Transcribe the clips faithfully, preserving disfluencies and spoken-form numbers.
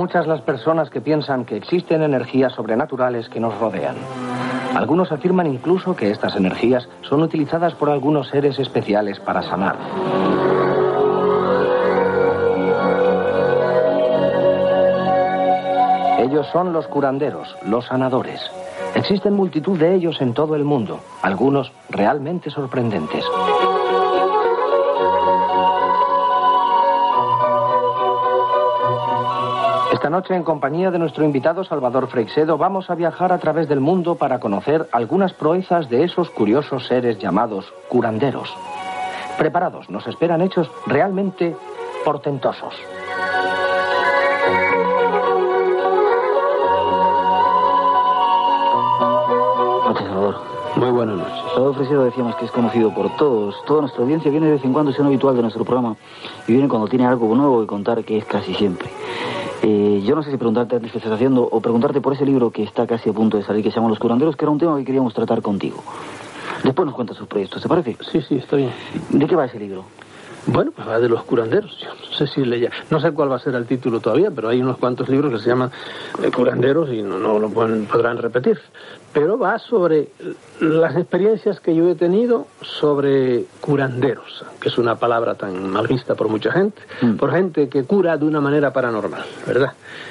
muchas las personas que piensan que existen energías sobrenaturales que nos rodean. Algunos afirman incluso que estas energías son utilizadas por algunos seres especiales para sanar. Ellos son los curanderos, los sanadores. Existen multitud de ellos en todo el mundo, algunos realmente sorprendentes. Esta noche, en compañía de nuestro invitado Salvador Freixedo, vamos a viajar a través del mundo para conocer algunas proezas de esos curiosos seres llamados curanderos. Preparados, nos esperan hechos realmente portentosos. Salvador. Muy buenas noches. Salvador Freixedo, decíamos que es conocido por todos. Toda nuestra audiencia viene de vez en cuando, es un habitual de nuestro programa, y viene cuando tiene algo nuevo que contar, que es casi siempre. Eh, yo no sé si preguntarte antes que estás haciendo o preguntarte por ese libro que está casi a punto de salir, que se llama Los curanderos, que era un tema que queríamos tratar contigo. Después nos cuentas sus proyectos, ¿te parece? Sí, sí, está bien. ¿De qué va ese libro? Bueno, pues va de los curanderos. Yo no sé si le no sé cuál va a ser el título todavía, pero hay unos cuantos libros que se llaman eh, curanderos y no, no lo pueden, podrán repetir. Pero va sobre las experiencias que yo he tenido sobre curanderos, que es una palabra tan mal vista por mucha gente, mm. por gente que cura de una manera paranormal, ¿verdad?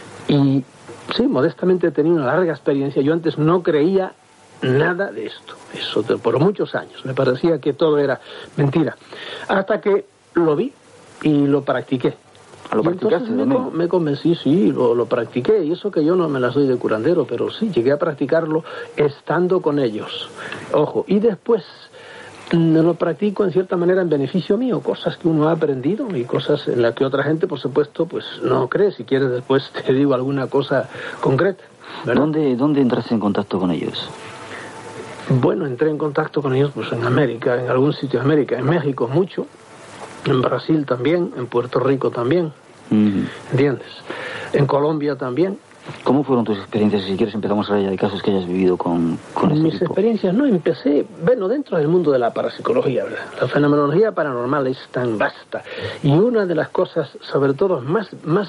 Y sí, modestamente he tenido una larga experiencia. Yo antes no creía nada de esto, eso de, por muchos años. Me parecía que todo era mentira. Hasta que lo vi y lo practiqué. ¿Lo practicaste? Me, me convencí, sí, lo, lo practiqué. Y eso que yo no me las doy de curandero, pero sí, llegué a practicarlo estando con ellos. Ojo, y después lo practico en cierta manera en beneficio mío, cosas que uno ha aprendido y cosas en las que otra gente, por supuesto, pues no cree. Si quieres después te digo alguna cosa concreta, ¿verdad? ¿Dónde, dónde entraste en contacto con ellos? Bueno, entré en contacto con ellos pues en América, en algún sitio de América, en México mucho, en Brasil también, en Puerto Rico también, mm. ¿entiendes? En Colombia también. ¿Cómo fueron tus experiencias? Si quieres empezamos a hablar ya de casos que hayas vivido con, con este Mis tipo. experiencias, no, empecé, bueno, dentro del mundo de la parapsicología, ¿verdad? La fenomenología paranormal es tan vasta y una de las cosas, sobre todo, más, más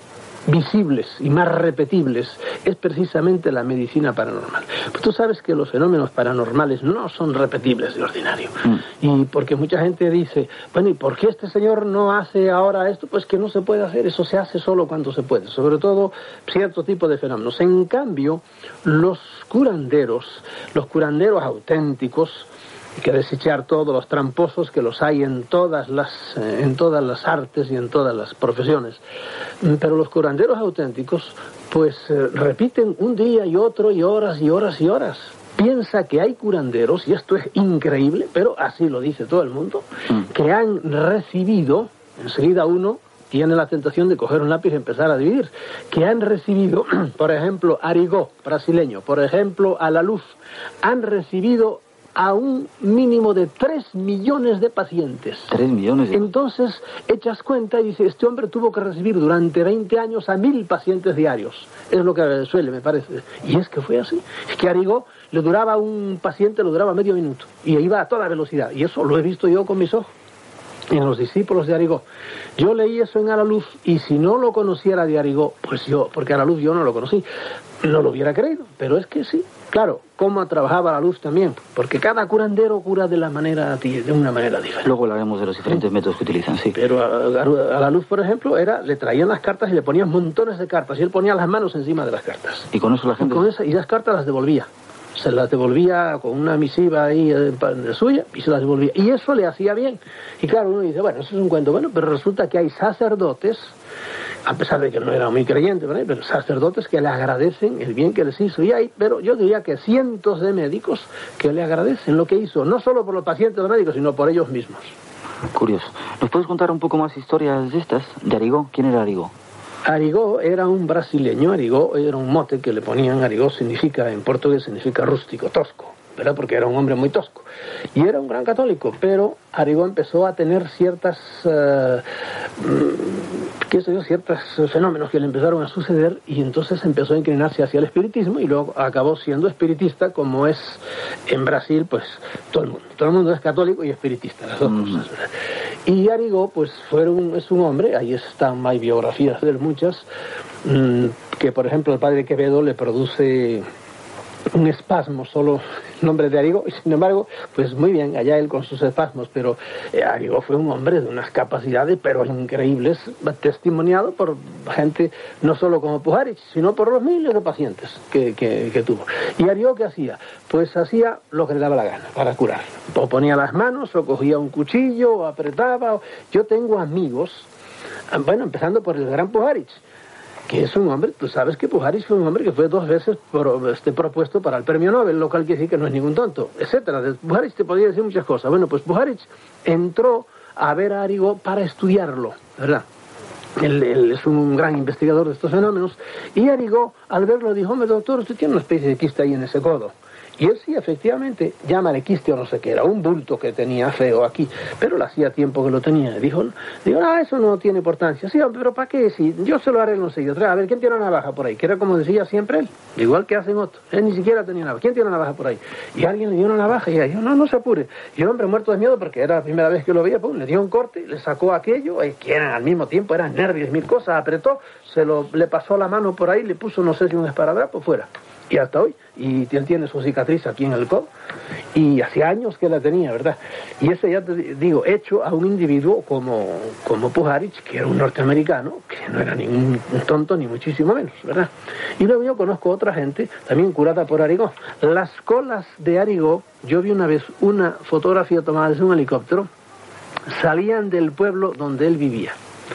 visibles y más repetibles es precisamente la medicina paranormal. Pues tú sabes que los fenómenos paranormales no son repetibles de ordinario. Mm. Y porque mucha gente dice, bueno, ¿y por qué este señor no hace ahora esto? Pues que no se puede hacer, eso se hace solo cuando se puede, sobre todo cierto tipo de fenómenos. En cambio, los curanderos, los curanderos auténticos, hay que desechar todos los tramposos que los hay en todas las eh, en todas las artes y en todas las profesiones. Pero los curanderos auténticos, pues eh, repiten un día y otro y horas y horas y horas. Piensa que hay curanderos, y esto es increíble, pero así lo dice todo el mundo, que han recibido, enseguida uno tiene la tentación de coger un lápiz y empezar a dividir, que han recibido, por ejemplo, Arigó, brasileño, por ejemplo, a la luz, han recibido a un mínimo de tres millones de pacientes. ¿Tres millones? De... Entonces, echas cuenta y dices, este hombre tuvo que recibir durante veinte años a mil pacientes diarios. Es lo que suele, me parece. Y es que fue así. Es que Arigó le duraba un paciente, le duraba medio minuto. Y iba a toda velocidad. Y eso lo he visto yo con mis ojos. En los discípulos de Arigó. Yo leí eso en A la Luz, y si no lo conociera de Arigó, pues yo, porque A la Luz yo no lo conocí, no lo hubiera creído, pero es que sí. Claro, cómo trabajaba la luz también, porque cada curandero cura de la manera de una manera diferente. Luego hablaremos de los diferentes sí. métodos que utilizan, sí. Pero a, a, a la luz, por ejemplo, era le traían las cartas y le ponían montones de cartas, y él ponía las manos encima de las cartas. Y con eso la gente... Y, con esa, y las cartas las devolvía. Se las devolvía con una misiva ahí de suya y se las devolvía. Y eso le hacía bien. Y claro, uno dice, bueno, eso es un cuento. Bueno, pero resulta que hay sacerdotes, a pesar de que no era muy creyente, ¿verdad? Pero sacerdotes que le agradecen el bien que les hizo. Y hay, pero yo diría que cientos de médicos que le agradecen lo que hizo, no solo por los pacientes de médicos, sino por ellos mismos. Curioso. ¿Nos puedes contar un poco más historias de estas? ¿De Arigó? ¿Quién era Arigó? Arigó era un brasileño. Arigó era un mote que le ponían. Arigó significa, en portugués significa rústico, tosco, ¿verdad? Porque era un hombre muy tosco. Y era un gran católico, pero Arigó empezó a tener ciertas, uh, qué sé yo, ciertos fenómenos que le empezaron a suceder, y entonces empezó a inclinarse hacia el espiritismo, y luego acabó siendo espiritista, como es en Brasil, pues todo el mundo. Todo el mundo es católico y espiritista, las dos mm. cosas, ¿verdad? Y Arigó, pues, fue un, es un hombre, ahí están, hay biografías de él muchas, mmm, que por ejemplo el padre Quevedo le produce un espasmo solo el nombre de Arigó, y sin embargo, pues muy bien, allá él con sus espasmos, pero eh, Arigó fue un hombre de unas capacidades pero increíbles, testimoniado por gente no solo como Pujarich, sino por los miles de pacientes que, que, que tuvo. ¿Y Arigó qué hacía? Pues hacía lo que le daba la gana para curar. O ponía las manos, o cogía un cuchillo, o apretaba. O... Yo tengo amigos, bueno, empezando por el gran Pujarich, que es un hombre, tú sabes que Pujarich fue un hombre que fue dos veces pro, este, propuesto para el premio Nobel, lo cual quiere decir que no es ningún tonto, etcétera. De Pujarich te podría decir muchas cosas. Bueno, pues Pujarich entró a ver a Arigó para estudiarlo, ¿verdad? Él, él es un gran investigador de estos fenómenos, y Arigó, al verlo, dijo: hombre, doctor, usted tiene una especie de quiste ahí en ese codo. Y él sí, efectivamente, llámale quiste o no sé qué, era un bulto que tenía feo aquí, pero lo hacía tiempo que lo tenía. Dijo, dijo, ah, eso no tiene importancia. Sí, pero ¿para qué? Sí, yo se lo haré enseguida. A ver, ¿quién tiene una navaja por ahí? Que era como decía siempre él, igual que hacen otros. Él ni siquiera tenía navaja. ¿Quién tiene una navaja por ahí? Y alguien le dio una navaja y dijo, no, no se apure. Y el hombre, muerto de miedo, porque era la primera vez que lo veía, pum, le dio un corte, le sacó aquello, y que eran al mismo tiempo, eran nervios, mil cosas, apretó, se lo, le pasó la mano por ahí, le puso, no sé si un esparadrapo fuera. Y hasta hoy, y él tiene su cicatriz aquí en el codo, y hacía años que la tenía, ¿verdad? Y eso ya te digo, hecho a un individuo como, como Pujarich, que era un norteamericano, que no era ningún tonto, ni muchísimo menos, ¿verdad? Y luego yo conozco otra gente, también curada por Arigó. Las colas de Arigó, yo vi una vez una fotografía tomada desde un helicóptero, salían del pueblo donde él vivía.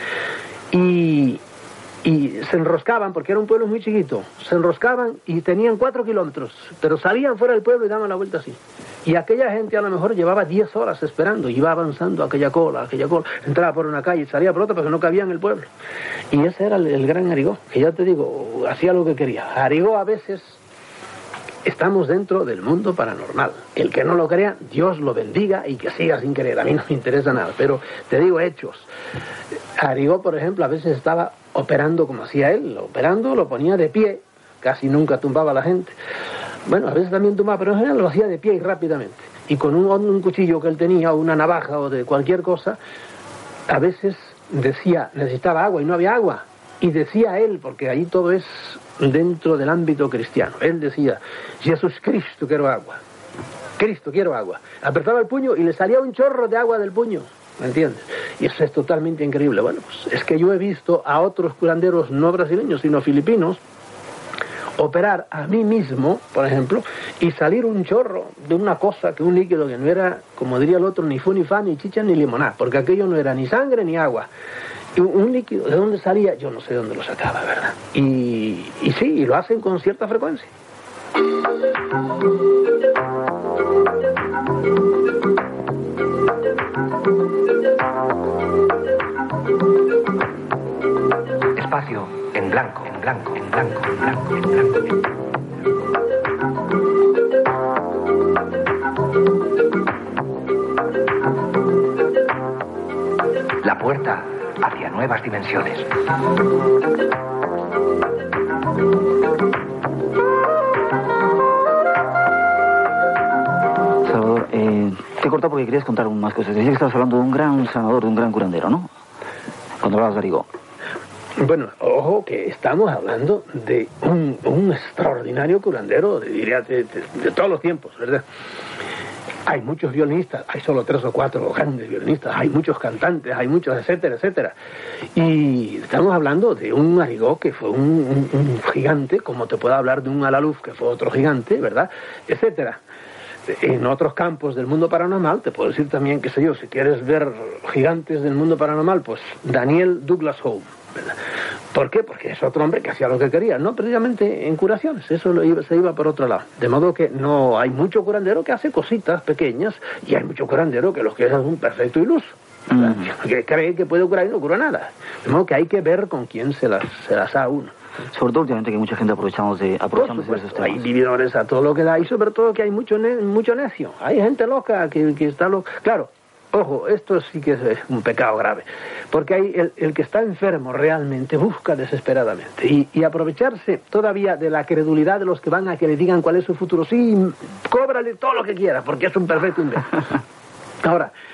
Y... y se enroscaban, porque era un pueblo muy chiquito, se enroscaban y tenían cuatro kilómetros, pero salían fuera del pueblo y daban la vuelta así. Y aquella gente a lo mejor llevaba diez horas esperando, y iba avanzando aquella cola, aquella cola, entraba por una calle y salía por otra porque no cabía en el pueblo. Y ese era el, el gran Arigó, que ya te digo, hacía lo que quería. Arigó a veces... Estamos dentro del mundo paranormal. El que no lo crea, Dios lo bendiga y que siga sin creer. A mí no me interesa nada, pero te digo hechos. Arigó, por ejemplo, a veces estaba operando como hacía él. Operando, lo ponía de pie. Casi nunca tumbaba a la gente. Bueno, a veces también tumbaba, pero en general lo hacía de pie y rápidamente. Y con un, un cuchillo que él tenía, o una navaja, o de cualquier cosa, a veces decía, necesitaba agua y no había agua. Y decía él, porque ahí todo es dentro del ámbito cristiano, él decía, Jesús Cristo, quiero agua. Cristo, quiero agua. Apretaba el puño y le salía un chorro de agua del puño, ¿me entiendes? Y eso es totalmente increíble. Bueno, pues es que yo he visto a otros curanderos no brasileños, sino filipinos, operar a mí mismo, por ejemplo, y salir un chorro de una cosa, que un líquido que no era, como diría el otro, ni fu, ni fa, ni chicha, ni limonada, porque aquello no era ni sangre ni agua. Y un líquido, ¿de dónde salía? Yo no sé de dónde lo sacaba, ¿verdad? Y, y sí, y lo hacen con cierta frecuencia. Espacio en blanco, en blanco, en blanco, en blanco, en blanco. La puerta hacia nuevas dimensiones. Salvador, eh, te he cortado porque querías contar más cosas. Decías que estabas hablando de un gran sanador, de un gran curandero, ¿no? Cuando hablabas de Arigó. Bueno, ojo que estamos hablando de un, un extraordinario curandero, de, diría, de, de, de todos los tiempos, ¿verdad? Hay muchos violinistas, hay solo tres o cuatro grandes violinistas, hay muchos cantantes, hay muchos, etcétera, etcétera. Y estamos hablando de un Arigó que fue un, un, un gigante, como te puedo hablar de un Alaluf que fue otro gigante, ¿verdad? Etcétera. En otros campos del mundo paranormal, te puedo decir también, qué sé yo, si quieres ver gigantes del mundo paranormal, pues Daniel Douglas Home, ¿verdad? ¿Por qué? Porque es otro hombre que hacía lo que quería, no precisamente en curaciones, eso lo iba, se iba por otro lado. De modo que no hay mucho curandero que hace cositas pequeñas, y hay mucho curandero que lo que es un perfecto iluso, ¿verdad? Mm. Que cree que puede curar y no cura nada. De modo que hay que ver con quién se las, se las da uno. Sobre todo últimamente que mucha gente aprovechamos de, aprovechamos de esos temas. Hay vividores a todo lo que da, y sobre todo que hay mucho, ne mucho necio. Hay gente loca que, que está loca. Claro, ojo, esto sí que es un pecado grave, porque hay el, el que está enfermo realmente busca desesperadamente, y, y aprovecharse todavía de la credulidad de los que van a que le digan cuál es su futuro. Sí, cóbrale todo lo que quiera, porque es un perfecto imbécil. Ahora,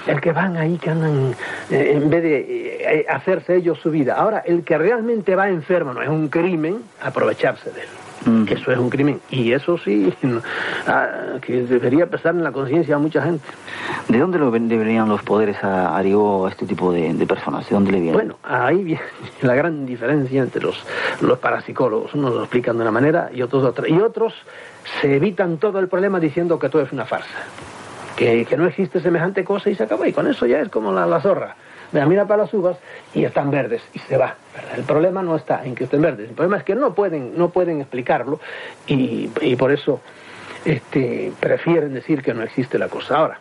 el que van ahí, que andan, eh, en vez de eh, hacerse ellos su vida. Ahora, el que realmente va enfermo, no es un crimen aprovecharse de él. Mm. Eso es un crimen. Y eso sí, ah, que debería pesar en la conciencia a mucha gente. ¿De dónde lo ven, venían los poderes a Arigó, a este tipo de, de personas? ¿De dónde le vienen? Bueno, ahí viene la gran diferencia entre los, los parapsicólogos. Unos lo explican de una manera y otros de otra. Y otros se evitan todo el problema diciendo que todo es una farsa. Que, que no existe semejante cosa y se acabó. Y con eso ya es como la, la zorra. Mira, mira para las uvas y están verdes y se va, ¿verdad? El problema no está en que estén verdes, el problema es que no pueden, no pueden explicarlo y, y por eso este, prefieren decir que no existe la cosa. Ahora,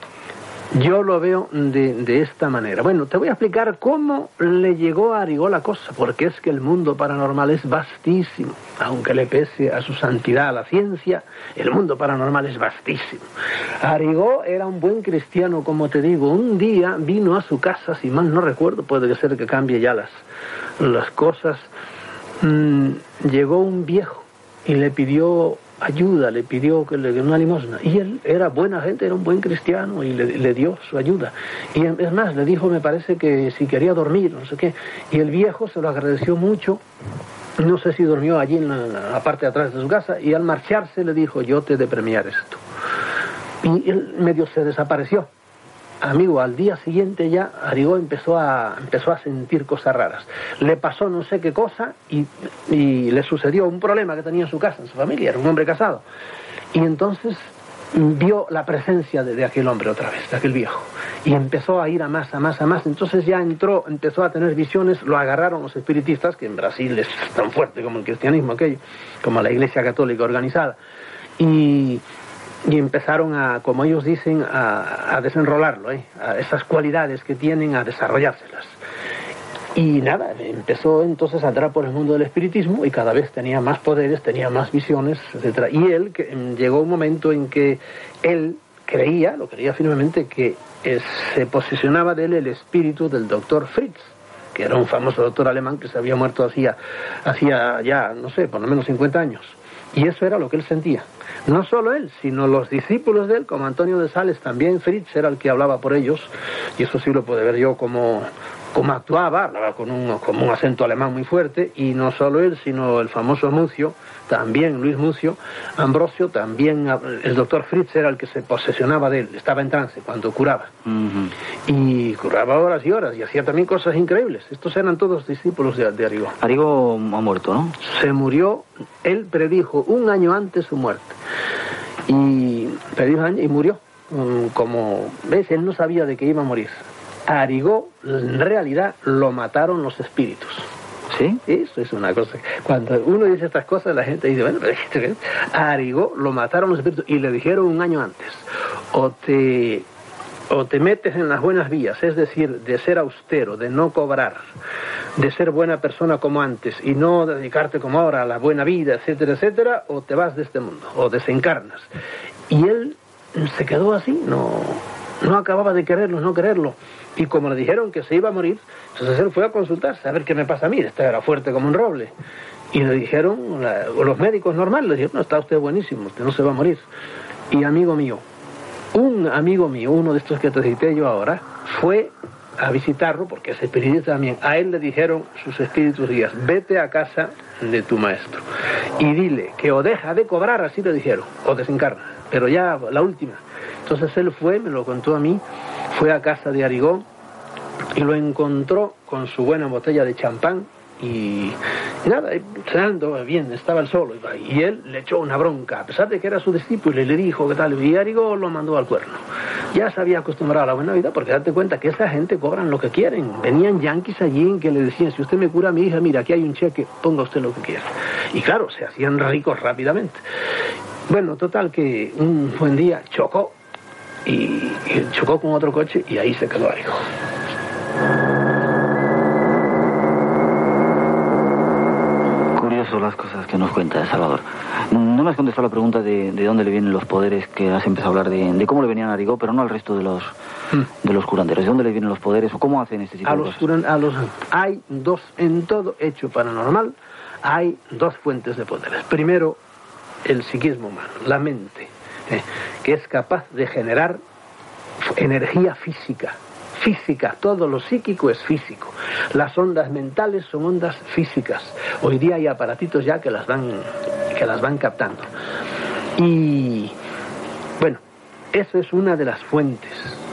yo lo veo de, de esta manera. Bueno, te voy a explicar cómo le llegó a Arigó la cosa, porque es que el mundo paranormal es vastísimo. Aunque le pese a su santidad a la ciencia, el mundo paranormal es vastísimo. Arigó era un buen cristiano, como te digo. Un día vino a su casa, si mal no recuerdo, puede ser que cambie ya las, las cosas. Mm, llegó un viejo y le pidió ayuda, le pidió que le diera una limosna. Y él era buena gente, era un buen cristiano y le, le dio su ayuda. Y es más, le dijo, me parece que si quería dormir, no sé qué. Y el viejo se lo agradeció mucho. No sé si durmió allí en la, en la parte de atrás de su casa. Y al marcharse le dijo, yo te he de premiar esto. Y él medio se desapareció. Amigo, al día siguiente ya Arigó empezó a, empezó a sentir cosas raras. Le pasó no sé qué cosa y, y le sucedió un problema que tenía en su casa, en su familia, era un hombre casado. Y entonces vio la presencia de, de aquel hombre otra vez, de aquel viejo. Y empezó a ir a más, a más, a más. Entonces ya entró, empezó a tener visiones, lo agarraron los espiritistas, que en Brasil es tan fuerte como el cristianismo aquello, como la Iglesia Católica organizada. Y... Y empezaron a, como ellos dicen, a, a desenrolarlo, ¿eh? A esas cualidades que tienen, a desarrollárselas. Y nada, empezó entonces a entrar por el mundo del espiritismo y cada vez tenía más poderes, tenía más visiones, etcétera. Y él, que, llegó un momento en que él creía, lo creía firmemente, que eh, se posicionaba de él el espíritu del doctor Fritz, que era un famoso doctor alemán que se había muerto hacía, hacía ya, no sé, por lo menos cincuenta años. Y eso era lo que él sentía. No solo él, sino los discípulos de él, como Antonio de Sales, también Fritz era el que hablaba por ellos, y eso sí lo puede ver yo como, como actuaba, hablaba con un, como un acento alemán muy fuerte, y no solo él, sino el famoso Mucio, también Luis Mucio, Ambrosio, también el doctor Fritz era el que se posesionaba de él, estaba en trance cuando curaba. Uh-huh. Y curaba horas y horas, y hacía también cosas increíbles. Estos eran todos discípulos de, de Arigó. Arigó ha muerto, ¿no? Se murió, él predijo un año antes su muerte. Y predijo y murió. Como ves, él no sabía de que iba a morir. A Arigó, en realidad, lo mataron los espíritus. ¿Sí? Eso es una cosa. Cuando uno dice estas cosas, la gente dice, bueno, pero a Arigó lo mataron los espíritus y le dijeron un año antes, o te, o te metes en las buenas vías, es decir, de ser austero, de no cobrar, de ser buena persona como antes y no dedicarte como ahora a la buena vida, etcétera, etcétera, o te vas de este mundo, o desencarnas. Y él se quedó así, no, no acababa de quererlo, no quererlo. Y como le dijeron que se iba a morir, entonces él fue a consultarse, a ver qué me pasa a mí, este era fuerte como un roble. Y le dijeron, la, los médicos normales, le dijeron, no, está usted buenísimo, usted no se va a morir. Y amigo mío, un amigo mío, uno de estos que te cité yo ahora, fue a visitarlo, porque es espiritista también. A él le dijeron sus espíritus guías, vete a casa de tu maestro y dile que o deja de cobrar, así le dijeron, o desencarna, pero ya la última. Entonces él fue, me lo contó a mí, fue a casa de Arigó y lo encontró con su buena botella de champán y, y nada, cenando bien, estaba él solo y él le echó una bronca, a pesar de que era su discípulo, y le dijo qué tal, y Arigó lo mandó al cuerno. Ya se había acostumbrado a la buena vida, porque date cuenta que esa gente cobran lo que quieren. Venían yanquis allí en que le decían, si usted me cura a mi hija, mira, aquí hay un cheque, ponga usted lo que quiera. Y claro, se hacían ricos rápidamente. Bueno, total que un buen día chocó y, y chocó con otro coche y ahí se quedó Arigó. Curioso las cosas que nos cuenta Salvador. No me has contestado la pregunta de, de dónde le vienen los poderes, que has empezado a hablar de, de cómo le venían a Arigó, pero no al resto de los mm. de los curanderos. ¿De dónde le vienen los poderes o cómo hacen este tipo a de los cosas? Curan, a los, hay dos, en todo hecho paranormal, hay dos fuentes de poderes. Primero, el psiquismo humano, la mente, eh, que es capaz de generar energía física. Física, todo lo psíquico es físico. Las ondas mentales son ondas físicas. Hoy día hay aparatitos ya que las van, que las van captando. Y bueno, eso es una de las fuentes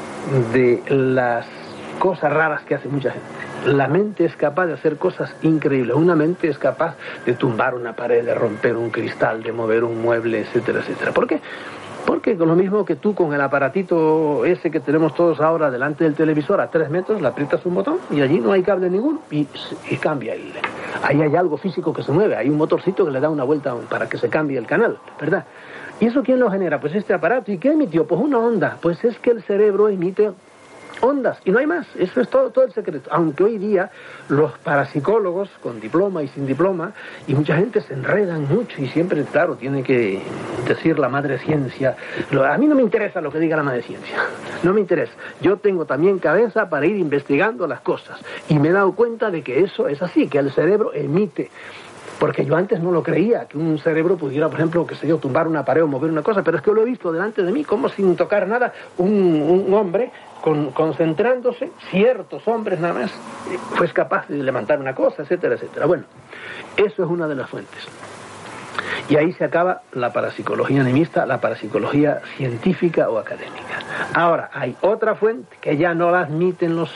de las cosas raras que hace mucha gente. La mente es capaz de hacer cosas increíbles. Una mente es capaz de tumbar una pared, de romper un cristal, de mover un mueble, etcétera, etcétera. ¿Por qué? Porque lo mismo que tú con el aparatito ese que tenemos todos ahora delante del televisor a tres metros, le aprietas un botón y allí no hay cable ninguno y, y cambia el... Ahí hay algo físico que se mueve, hay un motorcito que le da una vuelta para que se cambie el canal, ¿verdad? ¿Y eso quién lo genera? Pues este aparato. ¿Y qué emitió? Pues una onda. Pues es que el cerebro emite ondas y no hay más. Eso es todo, todo el secreto. Aunque hoy día los parapsicólogos con diploma y sin diploma y mucha gente se enredan mucho y siempre, claro, tiene que decir la madre ciencia. A mí no me interesa lo que diga la madre ciencia. No me interesa. Yo tengo también cabeza para ir investigando las cosas y me he dado cuenta de que eso es así, que el cerebro emite. Porque yo antes no lo creía, que un cerebro pudiera, por ejemplo, que sé yo, tumbar una pared o mover una cosa, pero es que lo he visto delante de mí, como sin tocar nada, un, un hombre con, concentrándose, ciertos hombres nada más, fue capaz de levantar una cosa, etcétera, etcétera. Bueno, eso es una de las fuentes. Y ahí se acaba la parapsicología animista, la parapsicología científica o académica. Ahora, hay otra fuente que ya no la admiten los,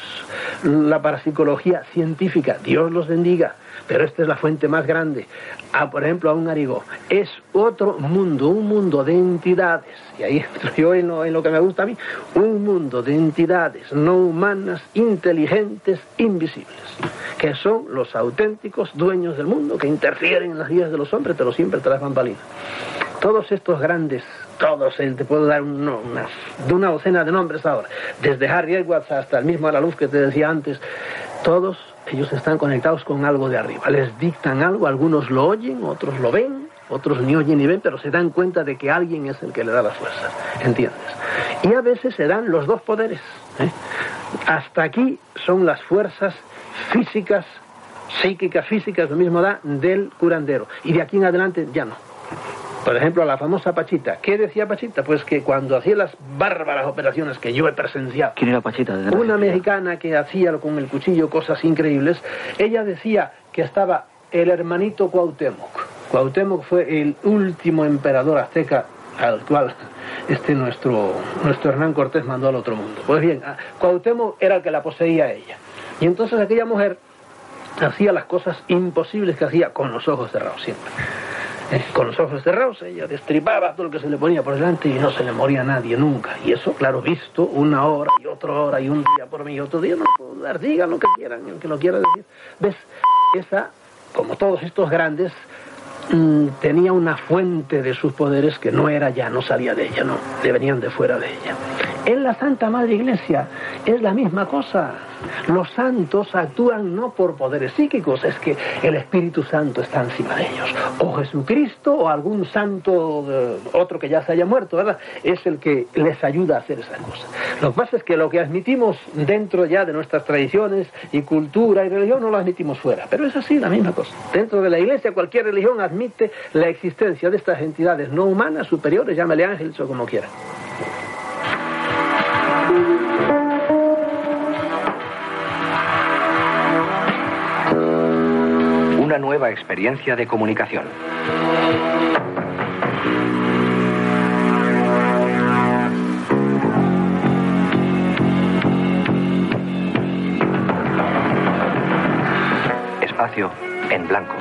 la parapsicología científica, Dios los bendiga, pero esta es la fuente más grande. Ah, por ejemplo, a un Arigó. Es otro mundo, un mundo de entidades, y ahí entro yo en lo, en lo que me gusta a mí, un mundo de entidades no humanas, inteligentes, invisibles, que son los auténticos dueños del mundo, que interfieren en las vidas de los hombres, pero siempre tras bambalinas. Todos estos grandes, todos, te puedo dar un, no, una, de una docena de nombres ahora, desde Harry Edwards hasta el mismo Alaluz que te decía antes, todos ellos están conectados con algo de arriba, les dictan algo, algunos lo oyen, otros lo ven, otros ni oyen ni ven, pero se dan cuenta de que alguien es el que le da las fuerzas, ¿entiendes? Y a veces se dan los dos poderes, ¿eh? Hasta aquí son las fuerzas físicas, psíquicas, físicas, lo mismo da del curandero, y de aquí en adelante ya no. Por ejemplo, la famosa Pachita. ¿Qué decía Pachita? Pues que cuando hacía las bárbaras operaciones que yo he presenciado... ¿Quién era Pachita? Una mexicana que hacía con el cuchillo cosas increíbles. Ella decía que estaba el hermanito Cuauhtémoc. Cuauhtémoc fue el último emperador azteca al cual este nuestro, nuestro Hernán Cortés mandó al otro mundo. Pues bien, Cuauhtémoc era el que la poseía a ella. Y entonces aquella mujer hacía las cosas imposibles que hacía con los ojos cerrados siempre. Eh, con los ojos cerrados, ella destripaba todo lo que se le ponía por delante y no se le moría a nadie nunca. Y eso, claro, visto una hora y otra hora y un día por mí y otro día, no puedo dar, digan lo que quieran, el que lo quiera decir. ¿Ves? Esa, como todos estos grandes, mmm, tenía una fuente de sus poderes que no era ya, no salía de ella, no, le venían de fuera de ella. En la Santa Madre Iglesia es la misma cosa. Los santos actúan no por poderes psíquicos, es que el Espíritu Santo está encima de ellos. O Jesucristo o algún santo, eh, otro que ya se haya muerto, ¿verdad? Es el que les ayuda a hacer esas cosas. Lo que pasa es que lo que admitimos dentro ya de nuestras tradiciones y cultura y religión no lo admitimos fuera. Pero es así, la misma cosa. Dentro de la Iglesia cualquier religión admite la existencia de estas entidades no humanas, superiores, llámale ángeles o como quiera. Una nueva experiencia de comunicación. Espacio en blanco.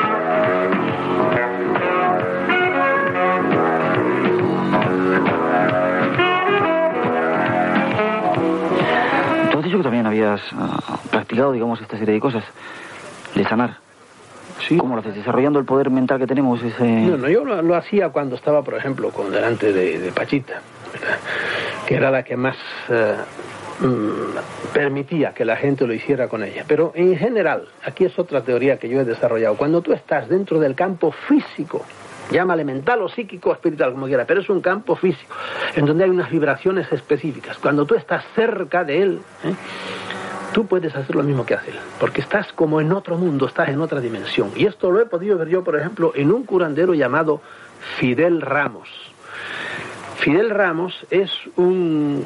Tú has dicho que también habías uh, practicado, digamos, esta serie de cosas de sanar. Sí. ¿Cómo lo haces? ¿Desarrollando el poder mental que tenemos? Ese... No, no, yo lo, lo hacía cuando estaba, por ejemplo, con delante de, de Pachita, ¿verdad? Que era la que más eh, mm, permitía que la gente lo hiciera con ella. Pero en general, aquí es otra teoría que yo he desarrollado. Cuando tú estás dentro del campo físico, llámale mental o psíquico o espiritual, como quiera, pero es un campo físico, en donde hay unas vibraciones específicas. Cuando tú estás cerca de él, ¿eh? tú puedes hacer lo mismo que hace él, porque estás como en otro mundo, estás en otra dimensión. Y esto lo he podido ver yo, por ejemplo, en un curandero llamado Fidel Ramos. Fidel Ramos es un,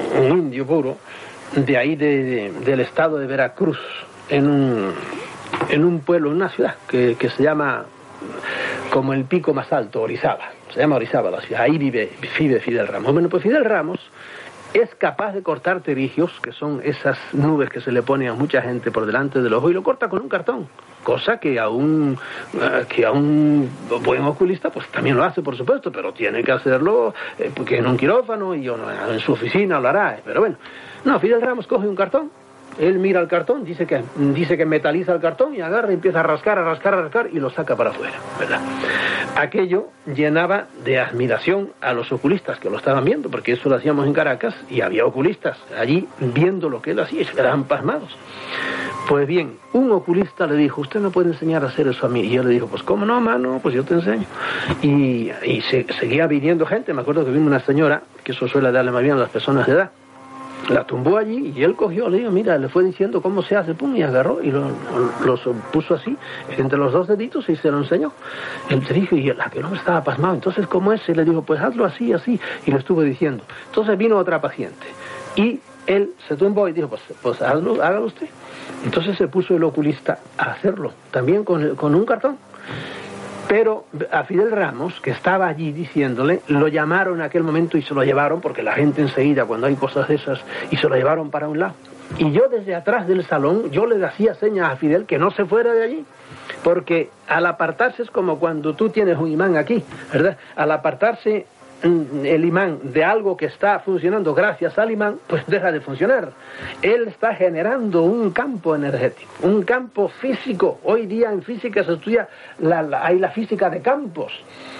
un indio puro, de ahí de, de, del estado de Veracruz, en un, en un pueblo, en una ciudad que, que se llama como el pico más alto, Orizaba. Se llama Orizaba la ciudad. Ahí vive, vive Fidel Ramos. Bueno, pues Fidel Ramos es capaz de cortar terigios, que son esas nubes que se le ponen a mucha gente por delante del ojo, y lo corta con un cartón. Cosa que a un, que a un buen oculista pues también lo hace, por supuesto, pero tiene que hacerlo eh, porque en un quirófano y en su oficina lo hará. Pero bueno, no, Fidel Ramos coge un cartón, él mira el cartón, dice que, dice que metaliza el cartón y agarra y empieza a rascar, a rascar, a rascar y lo saca para afuera, ¿verdad? Aquello llenaba de admiración a los oculistas que lo estaban viendo, porque eso lo hacíamos en Caracas y había oculistas allí viendo lo que él hacía y se quedaban pasmados. Pues bien, un oculista le dijo, usted no puede enseñar a hacer eso a mí. Y yo le dijo, pues cómo no, mano, pues yo te enseño. Y, y se, seguía viniendo gente. Me acuerdo que vino una señora, que eso suele darle más bien a las personas de edad. La tumbó allí y él cogió, le dijo, mira, le fue diciendo cómo se hace, pum, y agarró y lo, lo, lo puso así, entre los dos deditos y se lo enseñó. Él te dijo, y aquel hombre estaba pasmado, entonces, ¿cómo es? Y le dijo, pues hazlo así, así, y lo estuvo diciendo. Entonces vino otra paciente y él se tumbó y dijo, pues, pues hágalo, hágalo usted. Entonces se puso el oculista a hacerlo, también con, con un cartón. Pero a Fidel Ramos, que estaba allí diciéndole, lo llamaron en aquel momento y se lo llevaron, porque la gente enseguida, cuando hay cosas de esas, y se lo llevaron para un lado. Y yo desde atrás del salón, yo le hacía señas a Fidel que no se fuera de allí. Porque al apartarse es como cuando tú tienes un imán aquí, ¿verdad? Al apartarse el imán de algo que está funcionando gracias al imán, pues deja de funcionar. Él está generando un campo energético, un campo físico. Hoy día en física se estudia, la, la, hay la física de campos.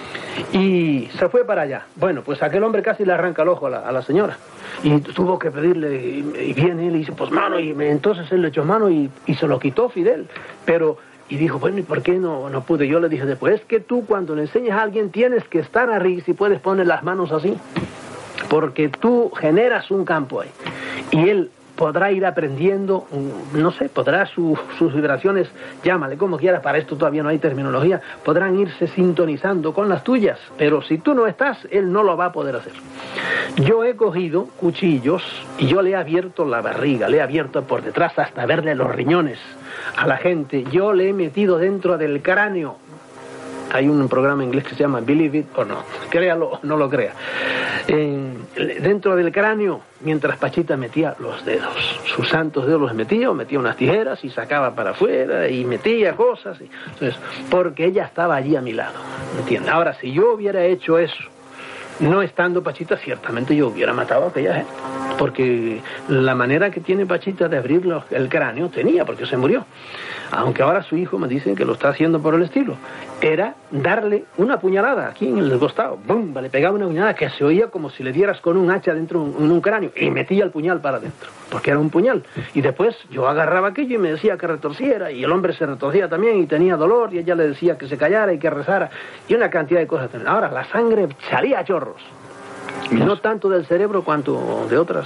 Y se fue para allá. Bueno, pues aquel hombre casi le arranca el ojo a la, a la señora. Y tuvo que pedirle, y, y viene él y dice, pues mano, y me, entonces él le echó mano y, y se lo quitó Fidel. Pero... Y dijo, bueno, ¿y por qué no, no pude? Yo le dije después, es que tú cuando le enseñas a alguien tienes que estar arriba si puedes poner las manos así. Porque tú generas un campo ahí. Y él podrá ir aprendiendo, no sé, podrá su, sus vibraciones, llámale como quieras, para esto todavía no hay terminología, podrán irse sintonizando con las tuyas. Pero si tú no estás, él no lo va a poder hacer. Yo he cogido cuchillos y yo le he abierto la barriga, le he abierto por detrás hasta verle los riñones a la gente. Yo le he metido dentro del cráneo. Hay un programa inglés que se llama Believe It or Not. Créalo o no lo crea. Eh, dentro del cráneo, mientras Pachita metía los dedos. Sus santos dedos los metía, o metía unas tijeras y sacaba para afuera y metía cosas. Y, entonces, porque ella estaba allí a mi lado. ¿Me entiendes? Ahora, si yo hubiera hecho eso, no estando Pachita, ciertamente yo hubiera matado a aquella gente. Porque la manera que tiene Pachita de abrir el cráneo tenía, porque se murió. Aunque ahora su hijo me dicen que lo está haciendo por el estilo. Era darle una puñalada aquí en el costado. ¡Bum! Le pegaba una puñalada que se oía como si le dieras con un hacha dentro de un, un cráneo. Y metía el puñal para adentro, porque era un puñal. Y después yo agarraba aquello y me decía que retorciera. Y el hombre se retorcía también y tenía dolor. Y ella le decía que se callara y que rezara. Y una cantidad de cosas. Ahora, la sangre salía a chorros. Y no tanto del cerebro cuanto de otras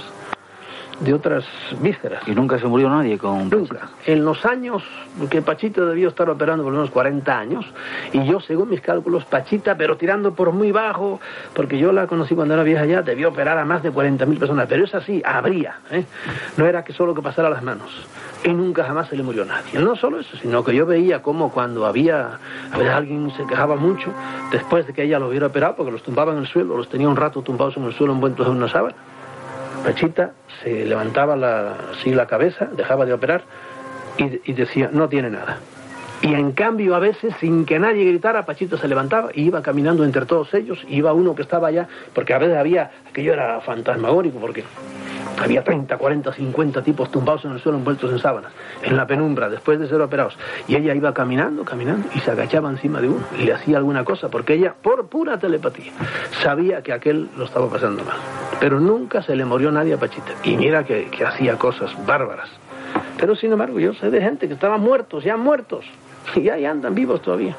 de otras vísceras. ¿Y nunca se murió nadie con Pachita? Nunca. En los años que Pachita debió estar operando, por lo menos cuarenta años, y yo, según mis cálculos, Pachita, pero tirando por muy bajo, porque yo la conocí cuando era vieja ya, debió operar a más de cuarenta mil personas, pero es así, habría, ¿eh? No era que solo que pasara las manos. Y nunca jamás se le murió a nadie. No solo eso, sino que yo veía como cuando había, había alguien se quejaba mucho, después de que ella lo hubiera operado, porque los tumbaba en el suelo, los tenía un rato tumbados en el suelo envueltos en una sábana. Pachita se levantaba la, así la cabeza, dejaba de operar y, y decía, no tiene nada. Y en cambio, a veces, sin que nadie gritara, Pachita se levantaba y iba caminando entre todos ellos. Y iba uno que estaba allá, porque a veces había, aquello era fantasmagórico, porque había treinta, cuarenta, cincuenta tipos tumbados en el suelo envueltos en sábanas, en la penumbra, después de ser operados. Y ella iba caminando, caminando, y se agachaba encima de uno y le hacía alguna cosa, porque ella, por pura telepatía, sabía que aquel lo estaba pasando mal. Pero nunca se le murió nadie a Pachita. Y mira que, que hacía cosas bárbaras. Pero sin embargo, yo sé de gente que estaban muertos, ya muertos, y ahí andan vivos todavía.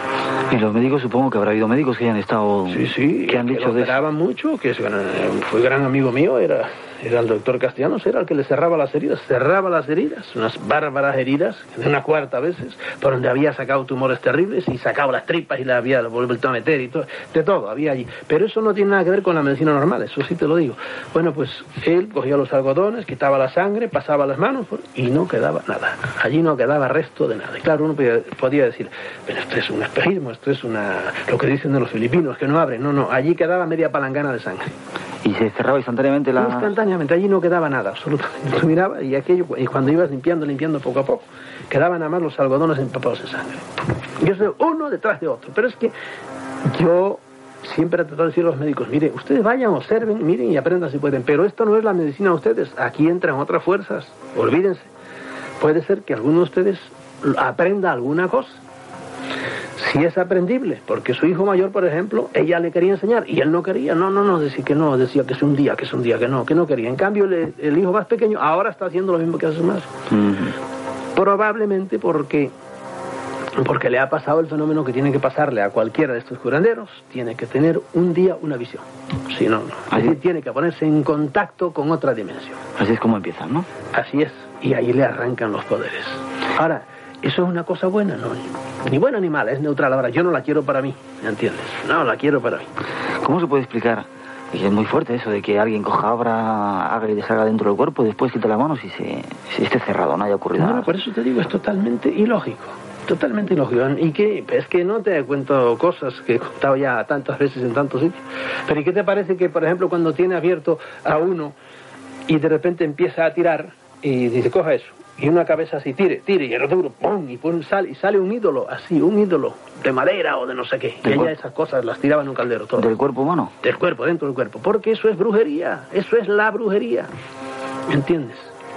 Y los médicos, supongo que habrá habido médicos que hayan estado... Sí, sí, que han que dicho lo de eso. operaban mucho, que fue gran amigo mío, era era el doctor Castellanos, era el que le cerraba las heridas, cerraba las heridas, unas bárbaras heridas, de una cuarta a veces, por donde había sacado tumores terribles y sacado las tripas y la había vuelto a meter y todo, de todo había allí. Pero eso no tiene nada que ver con la medicina normal, eso sí te lo digo. Bueno, pues él cogía los algodones, quitaba la sangre, pasaba las manos y no quedaba nada. Allí no quedaba resto de nada. Y claro, uno podía decir, pero esto es un espejismo, esto es una lo que dicen de los filipinos, que no abren. No, no, allí quedaba media palangana de sangre. ¿Y se cerraba instantáneamente la...? Instantáneamente, allí no quedaba nada, absolutamente. Tú mirabas y aquello, y cuando ibas limpiando, limpiando poco a poco, quedaban nada más los algodones empapados en sangre. Y eso, uno detrás de otro. Pero es que yo siempre he tratado de decir a los médicos, mire, ustedes vayan, observen, miren y aprendan si pueden, pero esto no es la medicina de ustedes, aquí entran otras fuerzas, olvídense. Puede ser que alguno de ustedes aprenda alguna cosa, si es aprendible, porque su hijo mayor, por ejemplo, ella le quería enseñar y él no quería, no, no, no, decía que no, decía que es un día, que es un día, que no, que no quería. En cambio, le, el hijo más pequeño ahora está haciendo lo mismo que hace su madre. Uh-huh. Probablemente porque, porque le ha pasado el fenómeno que tiene que pasarle a cualquiera de estos curanderos, tiene que tener un día una visión, si no, no. Es decir, tiene que ponerse en contacto con otra dimensión. Así es como empiezan, ¿no? Así es, y ahí le arrancan los poderes. Ahora, ¿eso es una cosa buena? No, ni buena ni mala, es neutral. Ahora, yo no la quiero para mí, ¿me entiendes? No, la quiero para mí. ¿Cómo se puede explicar? Y es muy fuerte eso de que alguien coja obra, haga y deshaga dentro del cuerpo y después quite las manos y se, se esté cerrado, no haya ocurrido no, nada. Por eso te digo, es totalmente ilógico. Totalmente ilógico. Y que es que no te cuento cosas que he contado ya tantas veces en tantos sitios. Pero ¿y qué te parece que, por ejemplo, cuando tiene abierto a uno y de repente empieza a tirar y dice, coja eso? Y una cabeza así, tire, tire, y el duro, ¡pum! Y, pone, sale, y sale un ídolo, así, un ídolo, de madera o de no sé qué. Y ella esas cosas las tiraba en un caldero todo. ¿Del cuerpo humano? Del cuerpo, dentro del cuerpo. Porque eso es brujería, eso es la brujería. ¿Me entiendes?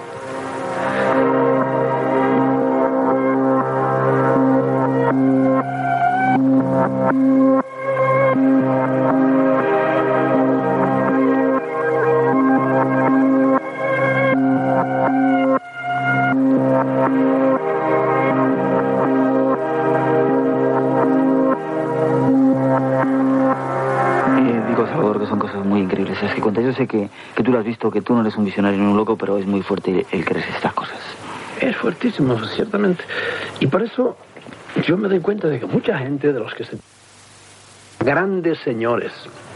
Es que cuando yo sé que, que tú lo has visto, que tú no eres un visionario ni un loco, pero es muy fuerte el, el creer estas cosas. Es fuertísimo, ciertamente. Y por eso yo me doy cuenta de que mucha gente de los que se... grandes señores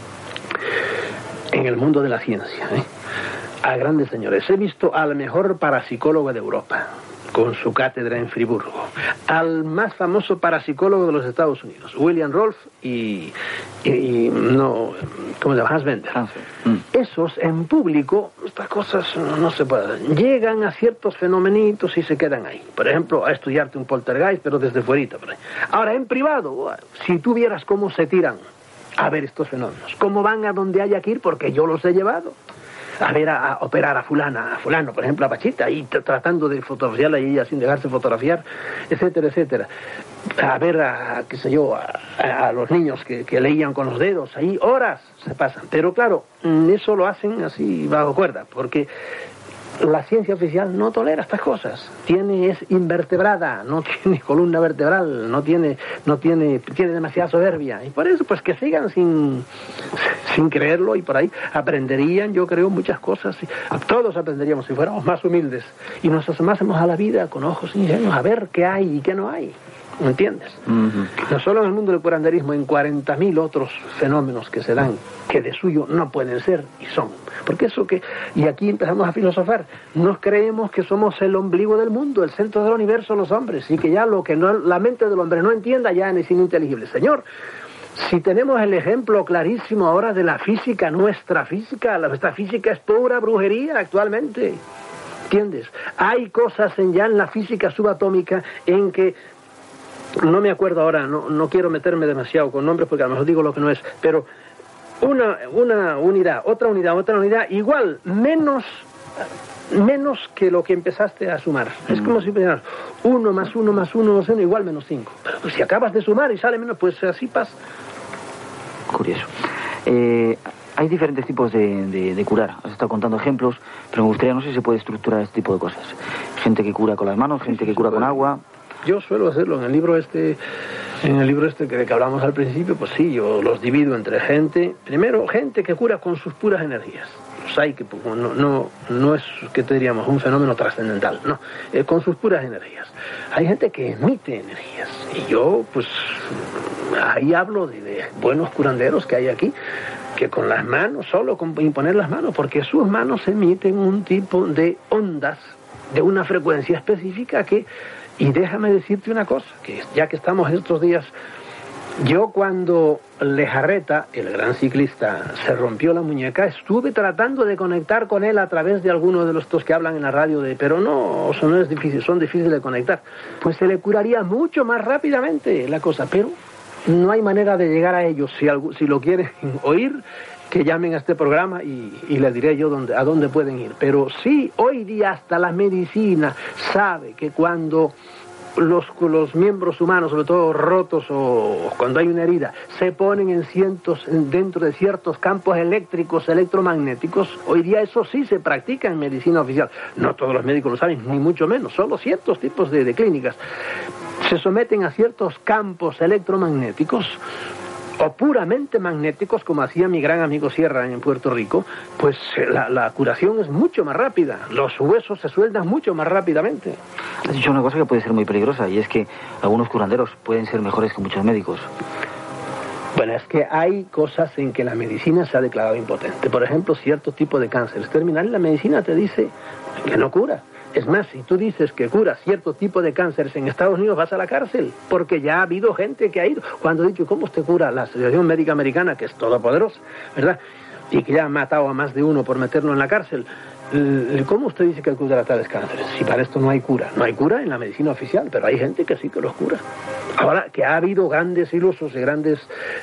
en el mundo de la ciencia, ¿eh? a grandes señores. He visto al mejor parapsicólogo de Europa, con su cátedra en Friburgo, al más famoso parapsicólogo de los Estados Unidos, William Rolf y, y, y no, ¿cómo se llama? Hans Bender. Mm. Esos en público, estas cosas no, no se pueden. Llegan a ciertos fenomenitos y se quedan ahí. Por ejemplo, a estudiarte un poltergeist, pero desde fuerita. Por ahí. Ahora, en privado, si tú vieras cómo se tiran a ver estos fenómenos, cómo van a donde haya que ir, porque yo los he llevado. A ver, a, a operar a fulana, a fulano, por ejemplo, a Pachita, y tratando de fotografiarla y ella sin dejarse fotografiar, etcétera, etcétera. A ver, a, qué sé yo, a, a los niños que, que leían con los dedos, ahí horas se pasan. Pero claro, eso lo hacen así bajo cuerda, porque la ciencia oficial no tolera estas cosas. Tiene, es invertebrada, no tiene columna vertebral, no tiene, no tiene, tiene demasiada soberbia. Y por eso, pues que sigan sin, sin creerlo y por ahí aprenderían, yo creo, muchas cosas. Todos aprenderíamos si fuéramos más humildes y nos asomásemos a la vida con ojos ingenuos a ver qué hay y qué no hay. ¿Me entiendes? Uh-huh. No solo en el mundo del curanderismo, en cuarenta mil otros fenómenos que se dan, que de suyo no pueden ser y son. Porque eso que, y aquí empezamos a filosofar, nos creemos que somos el ombligo del mundo, el centro del universo, los hombres, y que ya lo que no, la mente del hombre no entienda ya es ininteligible. Señor, si tenemos el ejemplo clarísimo ahora de la física, nuestra física, la, nuestra física es pura brujería actualmente. ¿Entiendes? Hay cosas en, ya en la física subatómica en que no me acuerdo ahora, no, no quiero meterme demasiado con nombres porque a lo mejor digo lo que no es, pero una, una unidad, otra unidad, otra unidad, igual, menos, menos que lo que empezaste a sumar. Mm. Es como si pensaras, uno más uno más uno más uno, igual menos cinco. Pero pues, si acabas de sumar y sale menos, pues así pasa. Curioso. Eh, hay diferentes tipos de, de, de curar. Has estado contando ejemplos, pero me gustaría, no sé si se puede estructurar este tipo de cosas. Gente que cura con las manos, gente que cura con agua... Yo suelo hacerlo en el libro este, en el libro este que, que hablamos al principio, pues sí, yo los divido entre gente, primero gente que cura con sus puras energías, psíquico, no, no, no es, que te diríamos, un fenómeno trascendental, no, eh, con sus puras energías. Hay gente que emite energías, y yo, pues, ahí hablo de, de buenos curanderos que hay aquí, que con las manos, solo con imponer las manos, porque sus manos emiten un tipo de ondas de una frecuencia específica que, y déjame decirte una cosa, que ya que estamos estos días, yo cuando Lejarreta, el gran ciclista, se rompió la muñeca, estuve tratando de conectar con él a través de algunos de los que hablan en la radio, de, pero no, eso no es difícil, son difíciles de conectar, pues se le curaría mucho más rápidamente la cosa, pero no hay manera de llegar a ellos. Si, algo, si lo quieren oír, que llamen a este programa y, y les diré yo dónde, a dónde pueden ir. Pero sí, hoy día hasta la medicina sabe que cuando los, los miembros humanos, sobre todo rotos o cuando hay una herida, se ponen en cientos, dentro de ciertos campos eléctricos, electromagnéticos, hoy día eso sí se practica en medicina oficial. No todos los médicos lo saben, ni mucho menos, solo ciertos tipos de, de clínicas se someten a ciertos campos electromagnéticos o puramente magnéticos, como hacía mi gran amigo Sierra en Puerto Rico, pues la, la curación es mucho más rápida, los huesos se sueldan mucho más rápidamente. Has dicho una cosa que puede ser muy peligrosa, y es que algunos curanderos pueden ser mejores que muchos médicos. Bueno, es que hay cosas en que la medicina se ha declarado impotente. Por ejemplo, cierto tipo de cánceres terminales, la medicina te dice que no cura. Es más, si tú dices que cura cierto tipo de cánceres en Estados Unidos, vas a la cárcel, porque ya ha habido gente que ha ido. Cuando he dicho, ¿cómo usted cura? La Asociación Médica Americana, que es todopoderosa, ¿verdad?, y que ya ha matado a más de uno por meterlo en la cárcel. ¿Cómo usted dice que cura tales cánceres? Si para esto no hay cura. No hay cura en la medicina oficial, pero hay gente que sí que los cura. Ahora, que ha habido grandes ilusos y grandes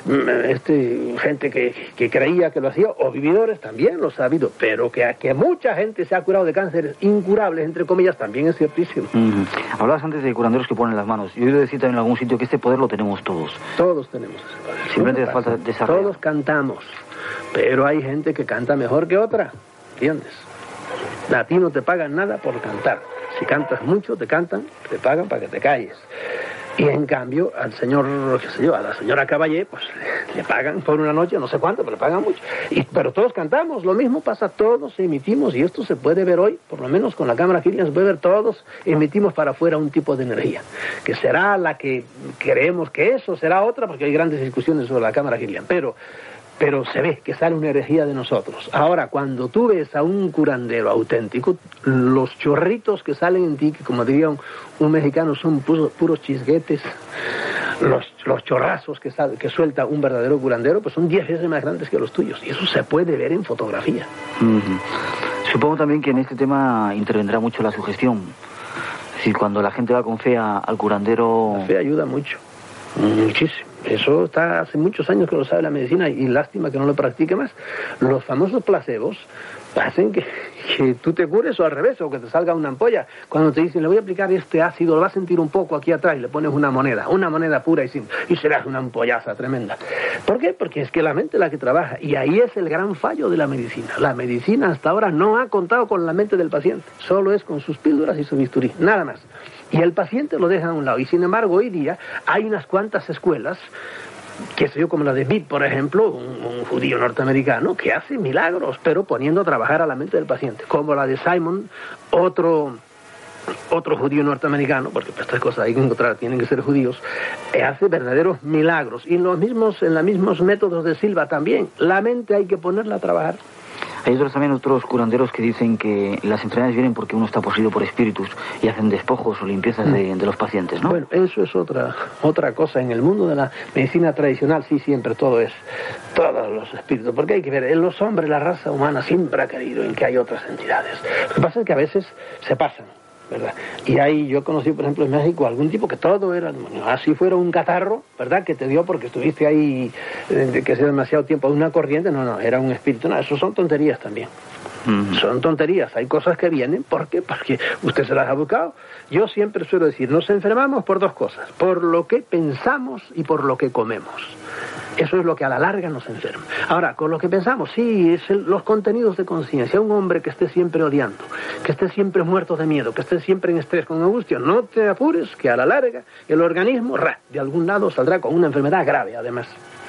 este, gente que, que creía que lo hacía, o vividores, también los ha habido, pero que, que mucha gente se ha curado de cánceres incurables, entre comillas, también es ciertísimo. Mm-hmm. Hablabas antes de curanderos que ponen las manos. Yo he oído decir también en algún sitio que este poder lo tenemos todos. Todos tenemos ese poder. Simplemente hace falta desarrollar. Todos cantamos, pero hay gente que canta mejor que otra, ¿entiendes? A ti no te pagan nada por cantar. Si cantas mucho, te cantan, te pagan para que te calles. Y en cambio, al señor, qué sé yo, a la señora Caballé, pues le, le pagan por una noche, no sé cuánto, pero le pagan mucho. Y, pero todos cantamos, lo mismo pasa, todos emitimos, y esto se puede ver hoy, por lo menos con la cámara Kirlian se puede ver, todos emitimos para afuera un tipo de energía, que será la que creemos que es, o será otra, porque hay grandes discusiones sobre la cámara Kirlian, pero... pero se ve que sale una energía de nosotros. Ahora, cuando tú ves a un curandero auténtico, los chorritos que salen en ti, que como diría un, un mexicano, son puros, puros chisguetes, los, los chorrazos que, sal, que suelta un verdadero curandero, pues son diez veces más grandes que los tuyos, y eso se puede ver en fotografía. Mm-hmm. Supongo también que en este tema intervendrá mucho la sugestión. Es decir, cuando la gente va con fe a, al curandero... La fe ayuda mucho, muchísimo. Eso está hace muchos años que lo sabe la medicina, y lástima que no lo practique más. Los famosos placebos hacen que, que tú te cures, o al revés, o que te salga una ampolla. Cuando te dicen, le voy a aplicar este ácido, lo vas a sentir un poco aquí atrás, y le pones una moneda, una moneda pura y simple, y serás una ampollaza tremenda. ¿Por qué? Porque es que la mente es la que trabaja, y ahí es el gran fallo de la medicina. La medicina hasta ahora no ha contado con la mente del paciente, solo es con sus píldoras y su bisturí, nada más. Y el paciente lo deja a un lado. Y sin embargo, hoy día hay unas cuantas escuelas, que sé yo, como la de Bitt, por ejemplo, un, un judío norteamericano, que hace milagros, pero poniendo a trabajar a la mente del paciente. Como la de Simon, otro, otro judío norteamericano, porque para estas cosas hay que encontrar, tienen que ser judíos, eh, hace verdaderos milagros. Y en los mismos, en los mismos métodos de Silva también. La mente hay que ponerla a trabajar. Hay otros también, otros curanderos que dicen que las enfermedades vienen porque uno está poseído por espíritus y hacen despojos o limpiezas de, de los pacientes, ¿no? Bueno, eso es otra otra cosa. En el mundo de la medicina tradicional sí siempre todo es, todos los espíritus, porque hay que ver, en los hombres, la raza humana siempre ha creído en que hay otras entidades. Lo que pasa es que a veces se pasan, ¿verdad? Y ahí yo conocí, por ejemplo, en México algún tipo que todo era demonio. Así fuera un catarro, ¿verdad?, que te dio porque estuviste ahí, eh, que sea demasiado tiempo, una corriente, no, no, era un espíritu. No, eso son tonterías también. Mm. Son tonterías. Hay cosas que vienen, ¿por qué? Porque usted se las ha buscado. Yo siempre suelo decir, nos enfermamos por dos cosas, por lo que pensamos y por lo que comemos. Eso es lo que a la larga nos enferma. Ahora, con lo que pensamos, sí, es el, los contenidos de conciencia. Un hombre que esté siempre odiando, que esté siempre muerto de miedo, que esté siempre en estrés, con angustia, no te apures, que a la larga el organismo, ra, de algún lado saldrá con una enfermedad grave, además.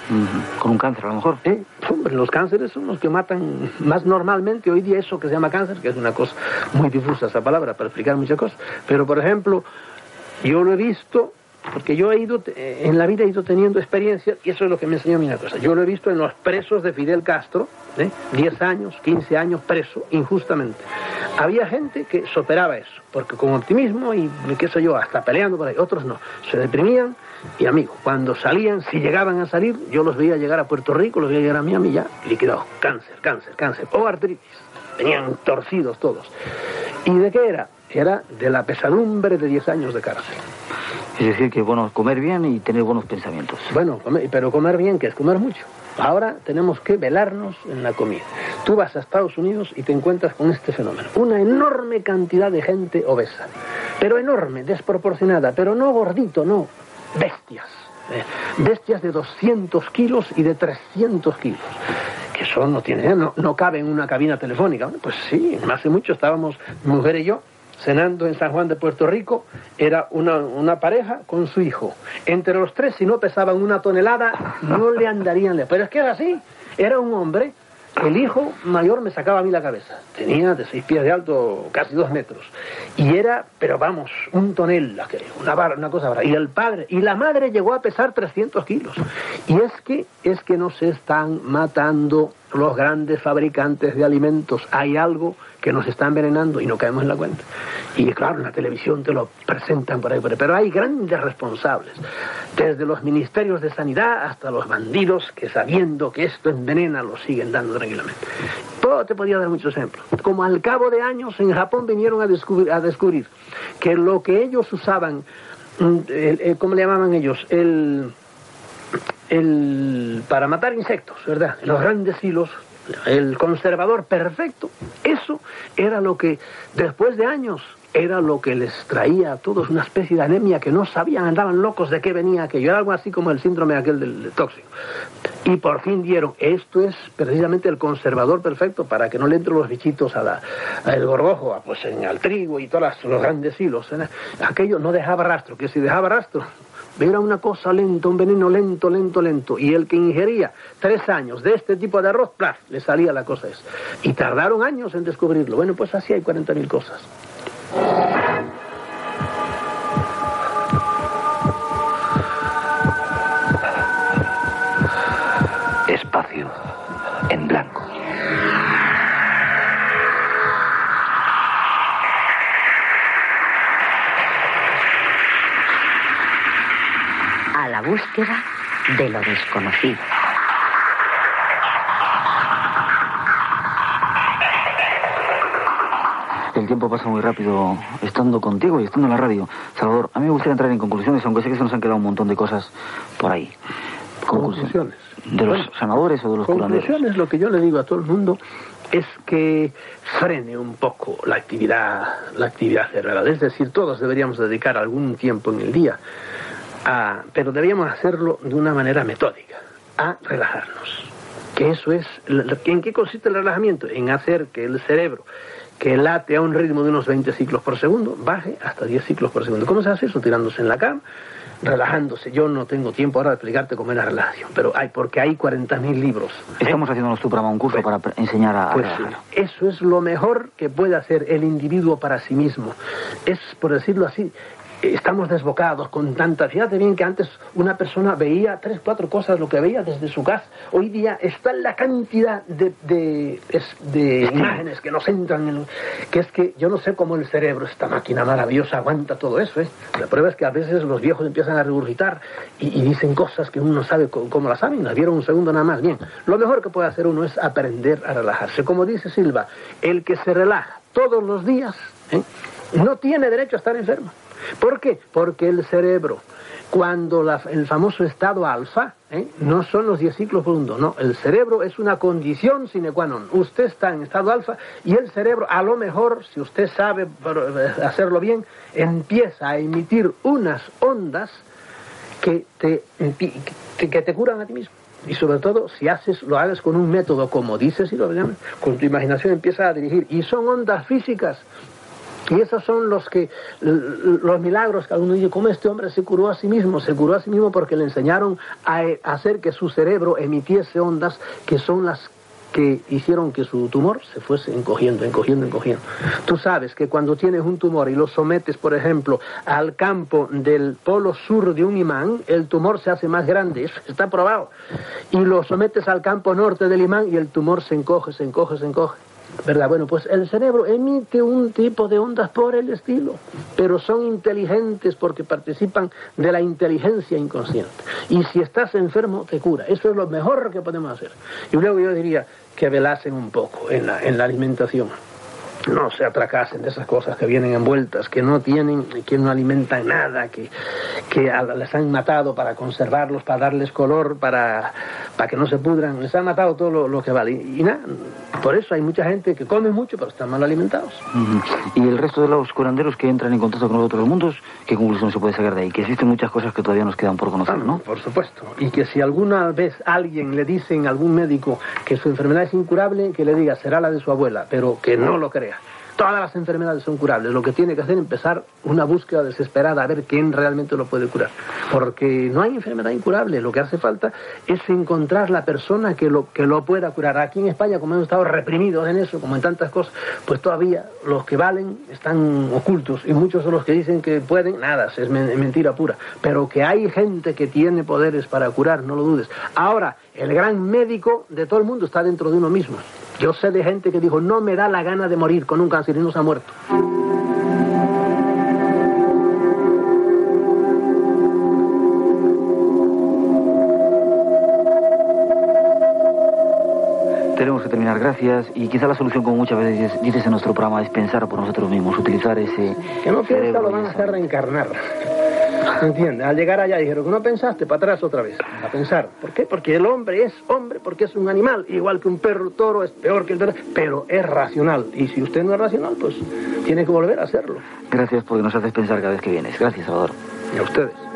Uh-huh. Con un cáncer, a lo mejor. ¿Eh? Hombre, los cánceres son los que matan más normalmente hoy día, eso que se llama cáncer, que es una cosa muy difusa esa palabra para explicar muchas cosas. Pero, por ejemplo, yo lo he visto, porque yo he ido, en la vida he ido teniendo experiencias, y eso es lo que me enseñó a mí una cosa. Yo lo he visto en los presos de Fidel Castro, ¿eh? diez años, quince años preso, injustamente. Había gente que superaba eso, porque con optimismo y, qué sé yo, hasta peleando por ahí. Otros no, se deprimían. Y amigos, cuando salían, si llegaban a salir, yo los veía llegar a Puerto Rico, los veía llegar a Miami ya, liquidados. Cáncer, cáncer, cáncer, o artritis. Venían torcidos todos. ¿Y de qué era? Era de la pesadumbre de diez años de cárcel. Es decir, que bueno, comer bien y tener buenos pensamientos. Bueno, comer, pero comer bien, que es comer mucho. Ahora tenemos que velarnos en la comida. Tú vas a Estados Unidos y te encuentras con este fenómeno. Una enorme cantidad de gente obesa. Pero enorme, desproporcionada, pero no gordito, no. Bestias, eh, bestias de doscientos kilos y de trescientos kilos, que son, no tienen, no, no cabe en una cabina telefónica. Pues sí, hace mucho estábamos, mi mujer y yo, cenando en San Juan de Puerto Rico, era una, una pareja con su hijo. Entre los tres, si no pesaban una tonelada, no le andarían, pero es que era así, era un hombre. El hijo mayor me sacaba a mí la cabeza. Tenía de seis pies de alto, casi dos metros. Y era, pero vamos, un tonel, una, barra, una cosa barra. Y el padre, y la madre llegó a pesar trescientos kilos. Y es que, es que nos están matando los grandes fabricantes de alimentos. Hay algo que nos está envenenando y no caemos en la cuenta. Y claro, en la televisión te lo presentan por ahí, por ahí. Pero hay grandes responsables. Desde los ministerios de sanidad hasta los bandidos que sabiendo que esto envenena lo siguen dando tranquilamente. Todo te podía dar muchos ejemplos. Como al cabo de años en Japón vinieron a descubrir, a descubrir que lo que ellos usaban, el, el, ¿cómo le llamaban ellos? El, el para matar insectos, ¿verdad? Los grandes hilos, el conservador perfecto, eso era lo que después de años era lo que les traía a todos una especie de anemia que no sabían, andaban locos de qué venía aquello. Era algo así como el síndrome aquel del, del tóxico. Y por fin dieron, esto es precisamente el conservador perfecto para que no le entren los bichitos a la, al gorgojo, a, pues en al trigo y todos los grandes hilos. ¿eh? Aquello no dejaba rastro, que si dejaba rastro, era una cosa lenta, un veneno lento, lento, lento. Y el que ingería tres años de este tipo de arroz, ¡plaf!, le salía la cosa esa. Y tardaron años en descubrirlo. Bueno, pues así hay cuarenta mil cosas. Espacio en blanco. A la búsqueda de lo desconocido. El tiempo pasa muy rápido estando contigo y estando en la radio. Salvador, a mí me gustaría entrar en conclusiones, aunque sé que se nos han quedado un montón de cosas por ahí. Conclusiones. ¿De los bueno, sanadores o de los curanderos? Conclusiones, lo que yo le digo a todo el mundo es que frene un poco la actividad, la actividad cerebral. Es decir, todos deberíamos dedicar algún tiempo en el día, a, pero deberíamos hacerlo de una manera metódica, a relajarnos. Que eso es, ¿en qué consiste el relajamiento? En hacer que el cerebro, que late a un ritmo de unos veinte ciclos por segundo, baje hasta diez ciclos por segundo. ¿Cómo se hace eso? Tirándose en la cama, relajándose. Yo no tengo tiempo ahora de explicarte cómo es la relajación, pero hay, porque hay cuarenta mil libros. ¿eh? Estamos haciéndonos tu programa, un curso pues, para enseñar a, a pues, relajar. Eso es lo mejor que puede hacer el individuo para sí mismo. Es, por decirlo así, estamos desbocados con tanta... Fíjate bien que antes una persona veía tres, cuatro cosas, lo que veía desde su casa. Hoy día está la cantidad de, de, de imágenes que nos entran en... Que es que yo no sé cómo el cerebro, esta máquina maravillosa, aguanta todo eso, ¿eh? La prueba es que a veces los viejos empiezan a regurgitar y, y dicen cosas que uno no sabe cómo, cómo las saben, las vieron un segundo nada más. Bien, lo mejor que puede hacer uno es aprender a relajarse. Como dice Silva, el que se relaja todos los días, ¿eh?, no tiene derecho a estar enfermo. ¿Por qué? Porque el cerebro, cuando la, el famoso estado alfa, ¿eh?, no son los diez ciclos por segundo, no, el cerebro es una condición sine qua non. Usted está en estado alfa y el cerebro, a lo mejor, si usted sabe hacerlo bien, empieza a emitir unas ondas que te, que te curan a ti mismo. Y sobre todo, si haces, lo hagas con un método, como dices y lo llaman, con tu imaginación empieza a dirigir. Y son ondas físicas Y esos son los que los milagros que alguno dice, ¿cómo este hombre se curó a sí mismo? Se curó a sí mismo porque le enseñaron a hacer que su cerebro emitiese ondas que son las que hicieron que su tumor se fuese encogiendo, encogiendo, encogiendo. Tú sabes que cuando tienes un tumor y lo sometes, por ejemplo, al campo del polo sur de un imán, el tumor se hace más grande, eso está probado. Y lo sometes al campo norte del imán y el tumor se encoge, se encoge, se encoge. ¿Verdad? Bueno, pues el cerebro emite un tipo de ondas por el estilo, pero son inteligentes porque participan de la inteligencia inconsciente. Y si estás enfermo, te cura. Eso es lo mejor que podemos hacer. Y luego yo diría que velasen un poco en la, en la alimentación. No se atracasen de esas cosas que vienen envueltas, que no tienen, que no alimentan nada, que, que a, les han matado para conservarlos, para darles color, para, para que no se pudran. Les han matado todo lo, lo que vale. Y, y nada, por eso hay mucha gente que come mucho, pero están mal alimentados. Uh-huh. Y el resto de los curanderos que entran en contacto con otros mundos, ¿qué conclusión se puede sacar de ahí? Que existen muchas cosas que todavía nos quedan por conocer, ¿no? Por supuesto. Y que si alguna vez alguien le dice a algún médico que su enfermedad es incurable, que le diga, será la de su abuela, pero que no lo crea. Todas las enfermedades son curables. Lo que tiene que hacer es empezar una búsqueda desesperada a ver quién realmente lo puede curar. Porque no hay enfermedad incurable. Lo que hace falta es encontrar la persona que lo, que lo pueda curar. Aquí en España, como hemos estado reprimidos en eso, como en tantas cosas, pues todavía los que valen están ocultos. Y muchos de los que dicen que pueden, nada, es mentira pura. Pero que hay gente que tiene poderes para curar, no lo dudes. Ahora, el gran médico de todo el mundo está dentro de uno mismo. Yo sé de gente que dijo, no me da la gana de morir con un cáncer y no se ha muerto. Tenemos que terminar, gracias. Y quizá la solución, como muchas veces dices en nuestro programa, es pensar por nosotros mismos, utilizar ese... Que no piensa, lo van a hacer reencarnar. ¿Entiendes? Al llegar allá dijeron que no pensaste, para atrás otra vez, a pensar. ¿Por qué? Porque el hombre es hombre, porque es un animal, igual que un perro, toro, es peor que el perro, pero es racional. Y si usted no es racional, pues tiene que volver a hacerlo. Gracias porque nos haces pensar cada vez que vienes. Gracias, Salvador. Y a ustedes.